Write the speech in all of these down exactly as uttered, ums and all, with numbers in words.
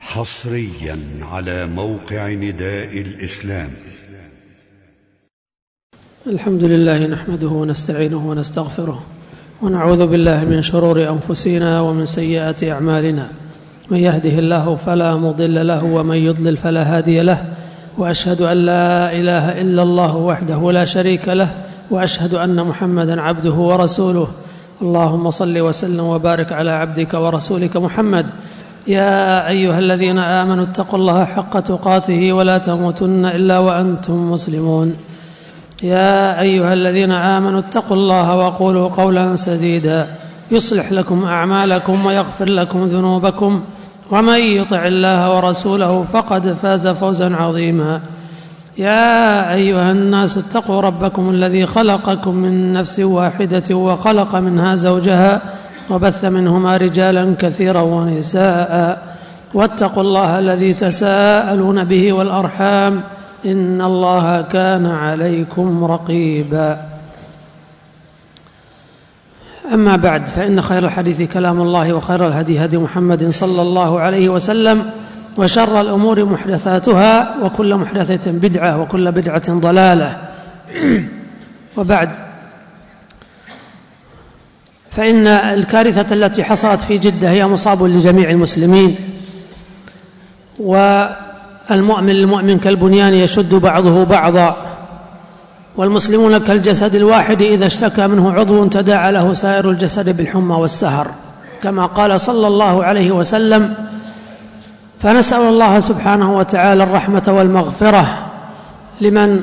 حصريا على موقع نداء الإسلام. الحمد لله نحمده ونستعينه ونستغفره ونعوذ بالله من شرور أنفسنا ومن سيئات أعمالنا، من يهده الله فلا مضل له ومن يضلل فلا هادي له، وأشهد أن لا إله إلا الله وحده لا شريك له، وأشهد أن محمدًا عبده ورسوله. اللهم صل وسلم وبارك على عبدك ورسولك محمد. يا أيها الذين آمنوا اتقوا الله حق تقاته ولا تموتن إلا وأنتم مسلمون. يا أيها الذين آمنوا اتقوا الله وقولوا قولا سديدا يصلح لكم أعمالكم ويغفر لكم ذنوبكم، ومن يطع الله ورسوله فقد فاز فوزا عظيما. يا أيها الناس اتقوا ربكم الذي خلقكم من نفس واحدة وخلق منها زوجها وبث منهما رجالا كثيرا ونساء، واتقوا الله الذي تساءلون به والأرحام إن الله كان عليكم رقيبا. أما بعد، فإن خير الحديث كلام الله، وخير الهدي هدي محمد صلى الله عليه وسلم، وشر الأمور محدثاتها، وكل محدثة بدعة، وكل بدعة ضلالة. وبعد، فإن الكارثة التي حصلت في جدة هي مصاب لجميع المسلمين، والمؤمن للمؤمن كالبنيان يشد بعضه بعضا، والمسلمون كالجسد الواحد إذا اشتكى منه عضو تداعى له سائر الجسد بالحمى والسهر، كما قال صلى الله عليه وسلم. فنسأل الله سبحانه وتعالى الرحمة والمغفرة لمن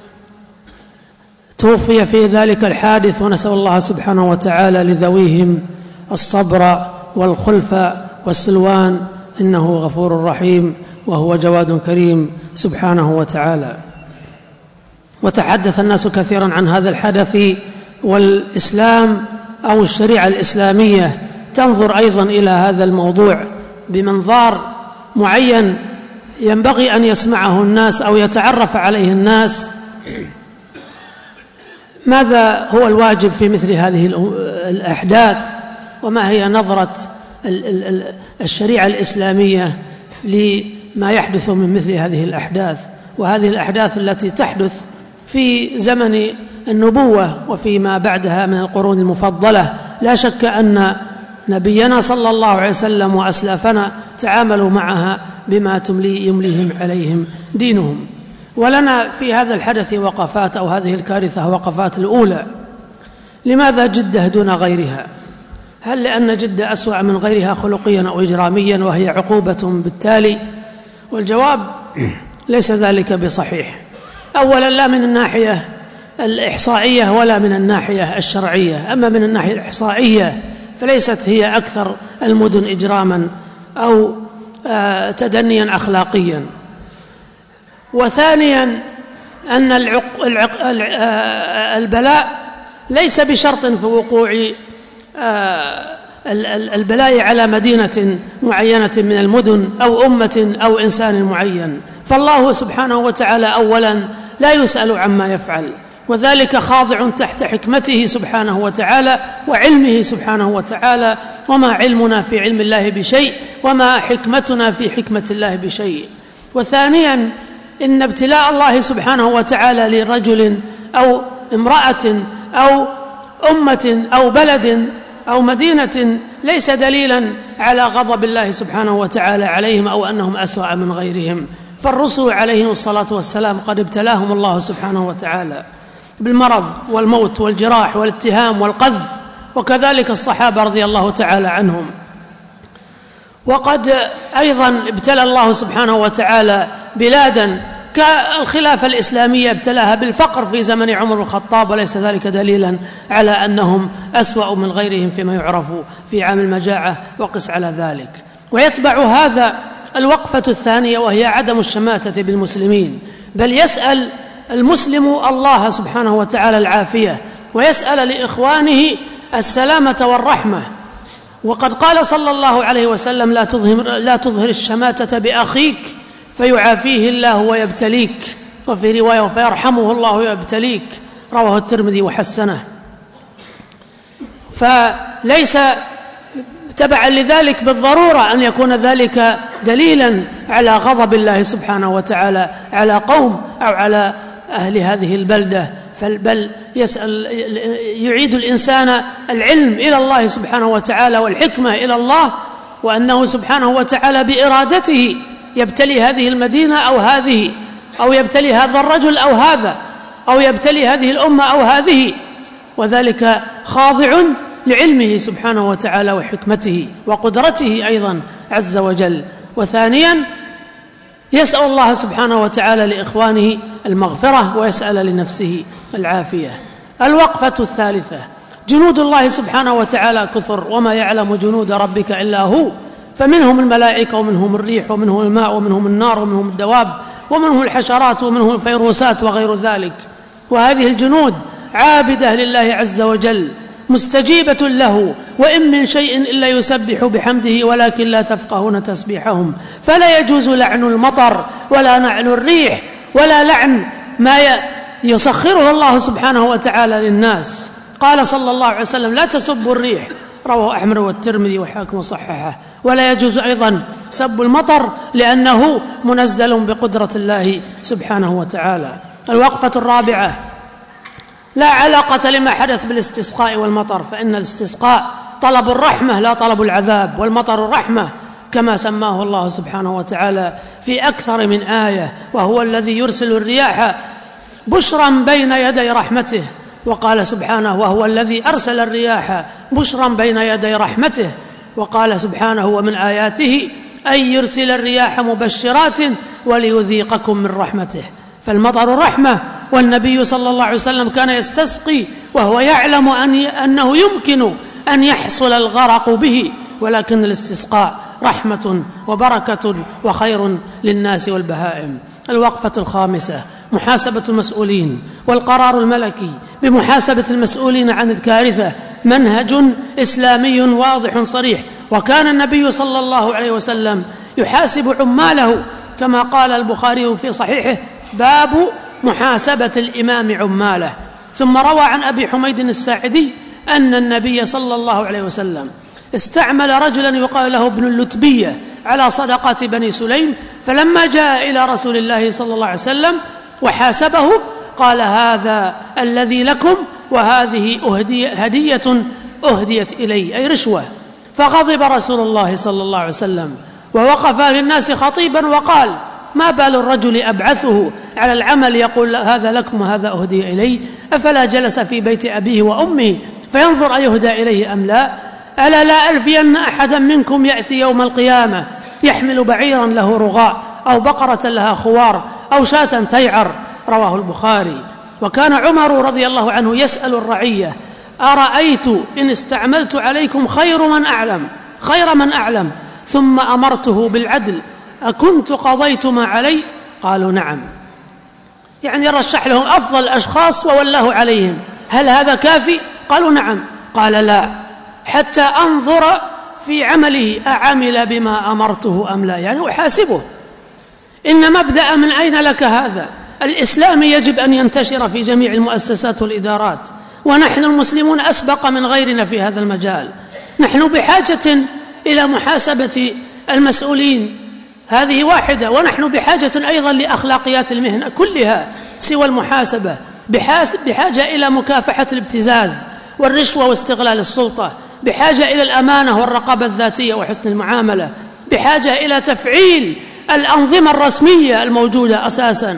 توفي في ذلك الحادث، ونسأل الله سبحانه وتعالى لذويهم الصبر والخلف والسلوان، إنه غفور رحيم وهو جواد كريم سبحانه وتعالى. وتحدث الناس كثيرا عن هذا الحدث، والإسلام أو الشريعة الإسلامية تنظر أيضا إلى هذا الموضوع بمنظار معين ينبغي أن يسمعه الناس أو يتعرف عليه الناس. ماذا هو الواجب في مثل هذه الأحداث، وما هي نظرة الشريعة الإسلامية لما يحدث من مثل هذه الأحداث، وهذه الأحداث التي تحدث في زمن النبوة وفيما بعدها من القرون المفضلة. لا شك أن نبينا صلى الله عليه وسلم وأسلافنا تعاملوا معها بما تملي يمليهم عليهم دينهم. ولنا في هذا الحدث وقفات، أو هذه الكارثة وقفات. الأولى، لماذا جدة دون غيرها؟ هل لأن جدة أسوأ من غيرها خلقيا أو إجراميا وهي عقوبة بالتالي؟ والجواب ليس ذلك بصحيح. أولا، لا من الناحية الإحصائية ولا من الناحية الشرعية. أما من الناحية الإحصائية فليست هي أكثر المدن إجراما أو تدنيا أخلاقيا. وثانيا، أن العق... العق... البلاء ليس بشرط في وقوع البلاء على مدينة معينة من المدن أو أمة أو إنسان معين. فالله سبحانه وتعالى أولا لا يسأل عما يفعل، وذلك خاضع تحت حكمته سبحانه وتعالى وعلمه سبحانه وتعالى. وما علمنا في علم الله بشيء، وما حكمتنا في حكمة الله بشيء. وثانيا، إن ابتلاء الله سبحانه وتعالى لرجل أو امرأة أو أمة أو بلد أو مدينة ليس دليلا على غضب الله سبحانه وتعالى عليهم أو أنهم أسوأ من غيرهم. فالرسل عليهم الصلاة والسلام قد ابتلاهم الله سبحانه وتعالى بالمرض والموت والجراح والاتهام والقذف، وكذلك الصحابة رضي الله تعالى عنهم. وقد أيضا ابتلى الله سبحانه وتعالى بلادا كالخلافة الإسلامية ابتلاها بالفقر في زمن عمر الخطاب، وليس ذلك دليلا على أنهم أسوأ من غيرهم فيما يعرف في عام المجاعة، وقس على ذلك. ويتبع هذا الوقفة الثانية، وهي عدم الشماتة بالمسلمين، بل يسأل المسلم الله سبحانه وتعالى العافية، ويسأل لإخوانه السلامة والرحمة. وقد قال صلى الله عليه وسلم: لا تظهر, لا تظهر الشماتة بأخيك فيعافيه الله ويبتليك، وفي رواية: فيرحمه الله ويبتليك، رواه الترمذي وحسنه. فليس تبعا لذلك بالضرورة أن يكون ذلك دليلا على غضب الله سبحانه وتعالى على قوم أو على أهل هذه البلدة، بل يسأل يعيد الإنسان العلم إلى الله سبحانه وتعالى والحكمة إلى الله، وأنه سبحانه وتعالى بإرادته يبتلي هذه المدينة أو هذه، أو يبتلي هذا الرجل أو هذا، أو يبتلي هذه الأمة أو هذه، وذلك خاضع لعلمه سبحانه وتعالى وحكمته وقدرته أيضا عز وجل. وثانيا يسأل الله سبحانه وتعالى لإخوانه المغفرة ويسأل لنفسه العافية. الوقفة الثالثة: جنود الله سبحانه وتعالى كثر، وما يعلم جنود ربك إلا هو، فمنهم الملائكة ومنهم الريح ومنهم الماء ومنهم النار ومنهم الدواب ومنهم الحشرات ومنهم الفيروسات وغير ذلك. وهذه الجنود عابدة لله عز وجل مستجيبة له، وإن من شيء إلا يسبح بحمده ولكن لا تفقهون تسبيحهم. فلا يجوز لعن المطر ولا نعل الريح ولا لعن ما يسخره الله سبحانه وتعالى للناس. قال صلى الله عليه وسلم: لا تسبوا الريح، رواه أحمد والترمذي والحاكم وصححه. ولا يجوز أيضا سب المطر لأنه منزل بقدرة الله سبحانه وتعالى. الوقفة الرابعة: لا علاقة لما حدث بالاستسقاء والمطر، فإن الاستسقاء طلب الرحمة لا طلب العذاب، والمطر الرحمة كما سماه الله سبحانه وتعالى في أكثر من آية، وهو الذي يرسل الرياح بشرا بين يدي رحمته. وقال سبحانه: وهو الذي أرسل الرياح بشرا بين يدي رحمته. وقال سبحانه: ومن آياته أن يرسل الرياح مبشرات وليذيقكم من رحمته. فالمطر رحمة، والنبي صلى الله عليه وسلم كان يستسقي وهو يعلم أن أنه يمكن أن يحصل الغرق به، ولكن الاستسقاء رحمة وبركة وخير للناس والبهائم. الوقفة الخامسة: محاسبة المسؤولين والقرار الملكي بمحاسبة المسؤولين عن الكارثة منهج إسلامي واضح صريح، وكان النبي صلى الله عليه وسلم يحاسب عماله كما قال البخاري في صحيحه: باب محاسبة الإمام عماله. ثم روى عن أبي حميد الساعدي أن النبي صلى الله عليه وسلم استعمل رجلا يقال له ابن اللتبية على صدقات بني سليم، فلما جاء إلى رسول الله صلى الله عليه وسلم وحاسبه قال: هذا الذي لكم، وهذه هدية أهديت إلي، أي رشوة. فغضب رسول الله صلى الله عليه وسلم ووقف للناس خطيبا وقال: ما بال الرجل أبعثه على العمل يقول هذا لكم وهذا أهدي إلي؟ أفلا جلس في بيت أبيه وأمه فينظر أيهدى إليه أم لا؟ ألا لا ألفين أحدا منكم يأتي يوم القيامة يحمل بعيرا له رغاء أو بقرة لها خوار أو شاة تيعر. رواه البخاري. وكان عمر رضي الله عنه يسأل الرعية: أرأيت إن استعملت عليكم خير من أعلم خير من أعلم ثم أمرته بالعدل أكنت قضيت ما علي؟ قالوا: نعم. يعني رشح لهم أفضل الأشخاص وولاه عليهم. هل هذا كافي؟ قالوا: نعم. قال: لا، حتى أنظر في عمله أعمل بما أمرته أم لا، يعني أحاسبه. إن مبدأ من أين لك هذا؟ الإسلام يجب أن ينتشر في جميع المؤسسات والإدارات، ونحن المسلمون أسبق من غيرنا في هذا المجال. نحن بحاجة إلى محاسبة المسؤولين، هذه واحدة، ونحن بحاجة أيضا لأخلاقيات المهنة كلها سوى المحاسبة، بحاجة إلى مكافحة الابتزاز والرشوة واستغلال السلطة، بحاجة إلى الأمانة والرقابة الذاتية وحسن المعاملة، بحاجة إلى تفعيل الأنظمة الرسمية الموجودة أساساً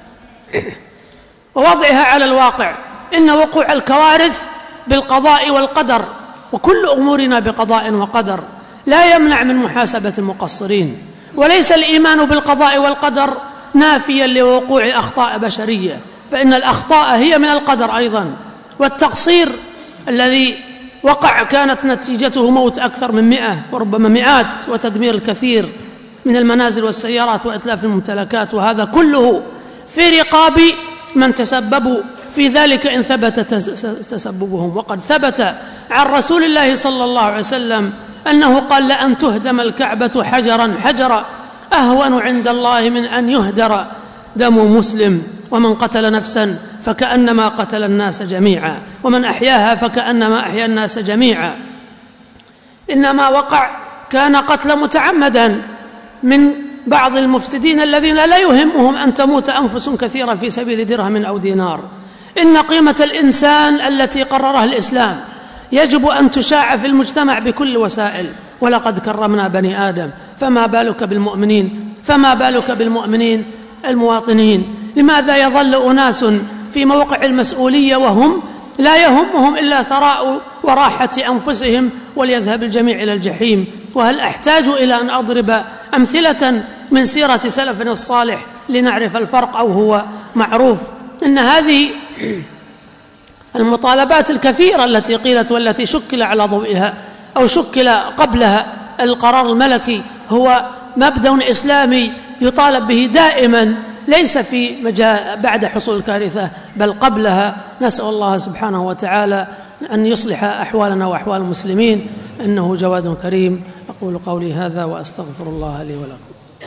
ووضعها على الواقع. إن وقوع الكوارث بالقضاء والقدر، وكل أمورنا بقضاء وقدر، لا يمنع من محاسبة المقصرين. وليس الإيمان بالقضاء والقدر نافيا لوقوع أخطاء بشرية، فإن الأخطاء هي من القدر أيضا. والتقصير الذي وقع كانت نتيجته موت أكثر من مئة وربما مئات، وتدمير الكثير من المنازل والسيارات وإتلاف الممتلكات، وهذا كله في رقاب من تسببوا في ذلك إن ثبت تسببهم. وقد ثبت عن رسول الله صلى الله عليه وسلم أنه قال: لأن تهدم الكعبة حجرا حجرا أهون عند الله من أن يهدر دم مسلم، ومن قتل نفسا فكأنما قتل الناس جميعا، ومن أحياها فكأنما أحيا الناس جميعا. إنما وقع كان قتل متعمدا، من بعض المفسدين الذين لا يهمهم أن تموت أنفس كثيرة في سبيل درهم أو دينار. إن قيمة الإنسان التي قررها الإسلام يجب أن تشاع في المجتمع بكل وسائل، ولقد كرمنا بني آدم، فما بالك بالمؤمنين فما بالك بالمؤمنين المواطنين. لماذا يظل أناس في موقع المسؤولية وهم لا يهمهم إلا ثراء وراحة أنفسهم وليذهب الجميع إلى الجحيم؟ وهل أحتاج إلى أن أضرب أمثلة من سيرة سلفنا الصالح لنعرف الفرق، أو هو معروف؟ إن هذه المطالبات الكثيرة التي قيلت والتي شكل على ضوئها أو شكل قبلها القرار الملكي هو مبدأ إسلامي يطالب به دائما، ليس في مجال بعد حصول الكارثة بل قبلها. نسأل الله سبحانه وتعالى أن يصلح أحوالنا وأحوال المسلمين، إنه جواد كريم. أقول قولي هذا وأستغفر الله لي ولكم.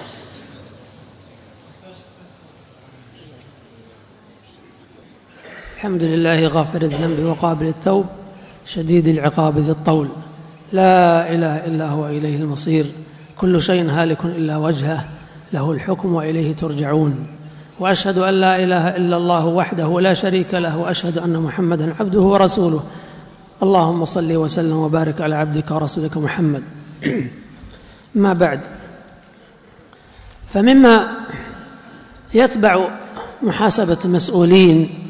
الحمد لله غافر الذنب وقابل التوب شديد العقاب ذي الطول، لا إله إلا هو إليه المصير، كل شيء هالك إلا وجهه، له الحكم وإليه ترجعون. وأشهد أن لا إله إلا الله وحده لا شريك له، وأشهد أن محمدا عبده ورسوله. اللهم صل وسلم وبارك على عبدك ورسولك محمد. ما بعد، فمما يتبع محاسبة المسؤولين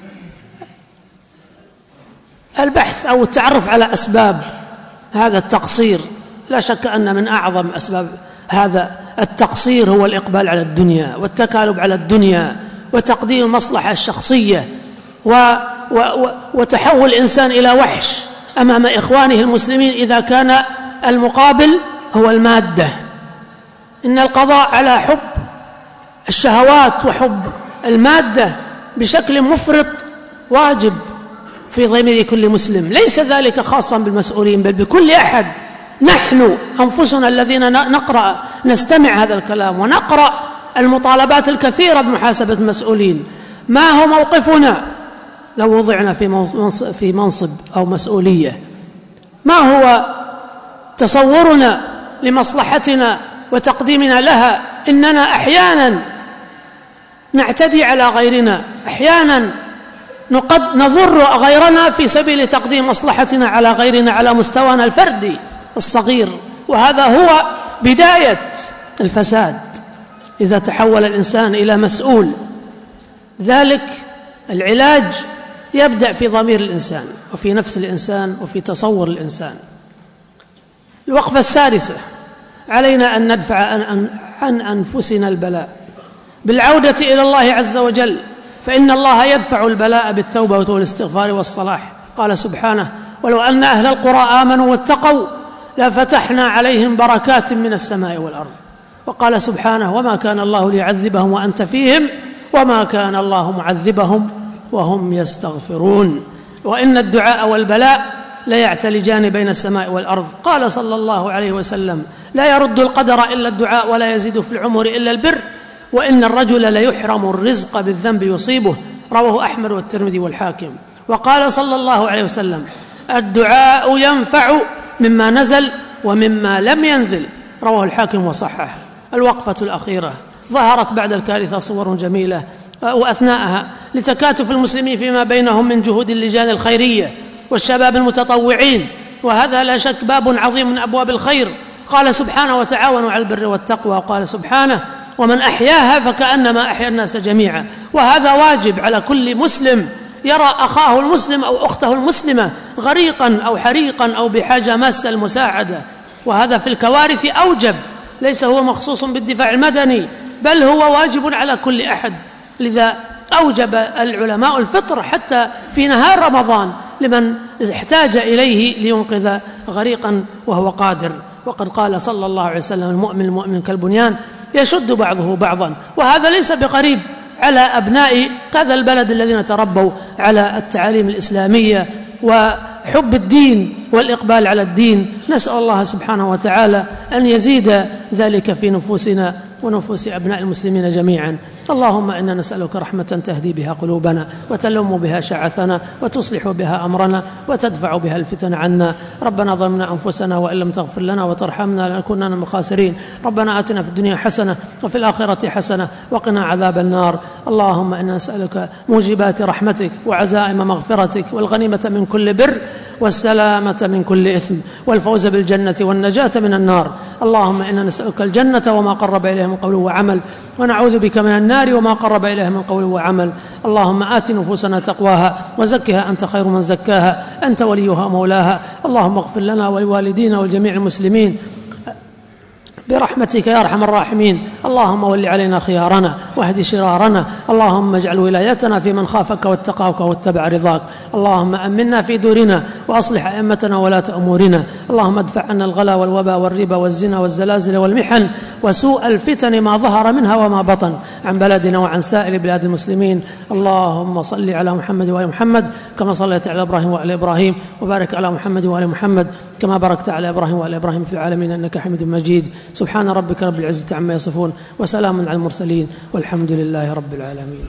البحث أو التعرف على أسباب هذا التقصير. لا شك أن من أعظم أسباب هذا التقصير هو الإقبال على الدنيا والتكالب على الدنيا وتقديم المصلحة الشخصية و و وتحول الإنسان إلى وحش أمام إخوانه المسلمين إذا كان المقابل هو المادة. إن القضاء على حب الشهوات وحب المادة بشكل مفرط واجب في ضمير كل مسلم، ليس ذلك خاصا بالمسؤولين بل بكل أحد. نحن أنفسنا الذين نقرأ نستمع هذا الكلام ونقرأ المطالبات الكثيرة بمحاسبة المسؤولين، ما هو موقفنا لو وضعنا في منصب, في منصب أو مسؤولية؟ ما هو تصورنا لمصلحتنا وتقديمنا لها؟ إننا أحيانا نعتدي على غيرنا، أحيانا نقد نضر غيرنا في سبيل تقديم مصلحتنا على غيرنا على مستوانا الفردي الصغير، وهذا هو بداية الفساد إذا تحول الإنسان إلى مسؤول. ذلك العلاج يبدأ في ضمير الإنسان وفي نفس الإنسان وفي تصور الإنسان. الوقفة السادسة، علينا أن ندفع عن أنفسنا البلاء بالعودة إلى الله عز وجل، فإن الله يدفع البلاء بالتوبة والاستغفار والصلاح. قال سبحانه: ولو أن أهل القرى آمنوا واتقوا لفتحنا عليهم بركات من السماء والأرض. وقال سبحانه: وما كان الله ليعذبهم وأنت فيهم وما كان الله معذبهم وهم يستغفرون. وإن الدعاء والبلاء لا يعتلجان بين السماء والأرض. قال صلى الله عليه وسلم: لا يرد القدر إلا الدعاء ولا يزيد في العمر إلا البر، وإن الرجل ليحرم الرزق بالذنب يصيبه. رواه أحمد والترمذي والحاكم. وقال صلى الله عليه وسلم: الدعاء ينفع مما نزل ومما لم ينزل. رواه الحاكم وصححه. الوقفة الأخيرة، ظهرت بعد الكارثة صور جميلة وأثناءها لتكاتف المسلمين فيما بينهم من جهود اللجان الخيرية والشباب المتطوعين، وهذا لا شك باب عظيم من أبواب الخير. قال سبحانه: وتعاونوا على البر والتقوى. وقال سبحانه: ومن أحياها فكأنما أحيا الناس جميعا. وهذا واجب على كل مسلم يرى أخاه المسلم أو أخته المسلمة غريقا أو حريقا أو بحاجة ماسة المساعدة، وهذا في الكوارث أوجب، ليس هو مخصوص بالدفاع المدني بل هو واجب على كل أحد. لذا أوجب العلماء الفطر حتى في نهار رمضان لمن احتاج إليه لينقذ غريقا وهو قادر. وقد قال صلى الله عليه وسلم: المؤمن المؤمن كالبنيان يشد بعضه بعضا. وهذا ليس بقريب على أبناء هذا البلد الذين تربوا على التعاليم الإسلامية وحب الدين والإقبال على الدين. نسأل الله سبحانه وتعالى أن يزيد ذلك في نفوسنا ونفوس أبناء المسلمين جميعا. اللهم إنا نسألك رحمة تهدي بها قلوبنا وتلم بها شعثنا وتصلح بها أمرنا وتدفع بها الفتن عنا. ربنا ظلمنا أنفسنا وإن لم تغفر لنا وترحمنا لنكونن من الخاسرين. ربنا آتنا في الدنيا حسنة وفي الآخرة حسنة وقنا عذاب النار. اللهم إنا نسألك موجبات رحمتك وعزائم مغفرتك والغنيمة من كل بر والسلامة من كل إثم والفوز بالجنة والنجاة من النار. اللهم إنا نسألك الجنة وما قرب إليها من قول وعمل ونعوذ بك من النار وما قرب إليها من قول وعمل. اللهم آت نفوسنا تقواها وزكها أنت خير من زكاها أنت وليها مولاها. اللهم اغفر لنا ولوالدينا ولجميع المسلمين برحمتك يا أرحم الراحمين. اللهم ول علينا خيارنا واهد شرارنا. اللهم اجعل ولايتنا في من خافك واتقاك واتبع رضاك. اللهم أمنا في دورنا وأصلح أئمتنا ولاة أمورنا. اللهم ادفع عنا الغلا والوبا والربا والزنا والزلازل والمحن وسوء الفتن ما ظهر منها وما بطن عن بلدنا وعن سائر بلاد المسلمين. اللهم صل على محمد وآل محمد كما صليت على إبراهيم وآل إبراهيم وبارك على محمد وآل محمد كما باركت على إبراهيم وآل إبراهيم في العالمين إنك حميد مجيد. سبحان ربك رب العزة عما يصفون وسلام على المرسلين والحمد لله رب العالمين.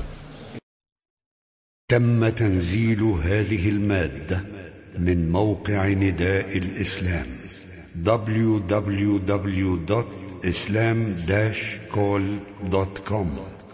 تم تنزيل هذه المادة من موقع نداء الإسلام دبليو دبليو دبليو دوت إسلام داش كول دوت كوم.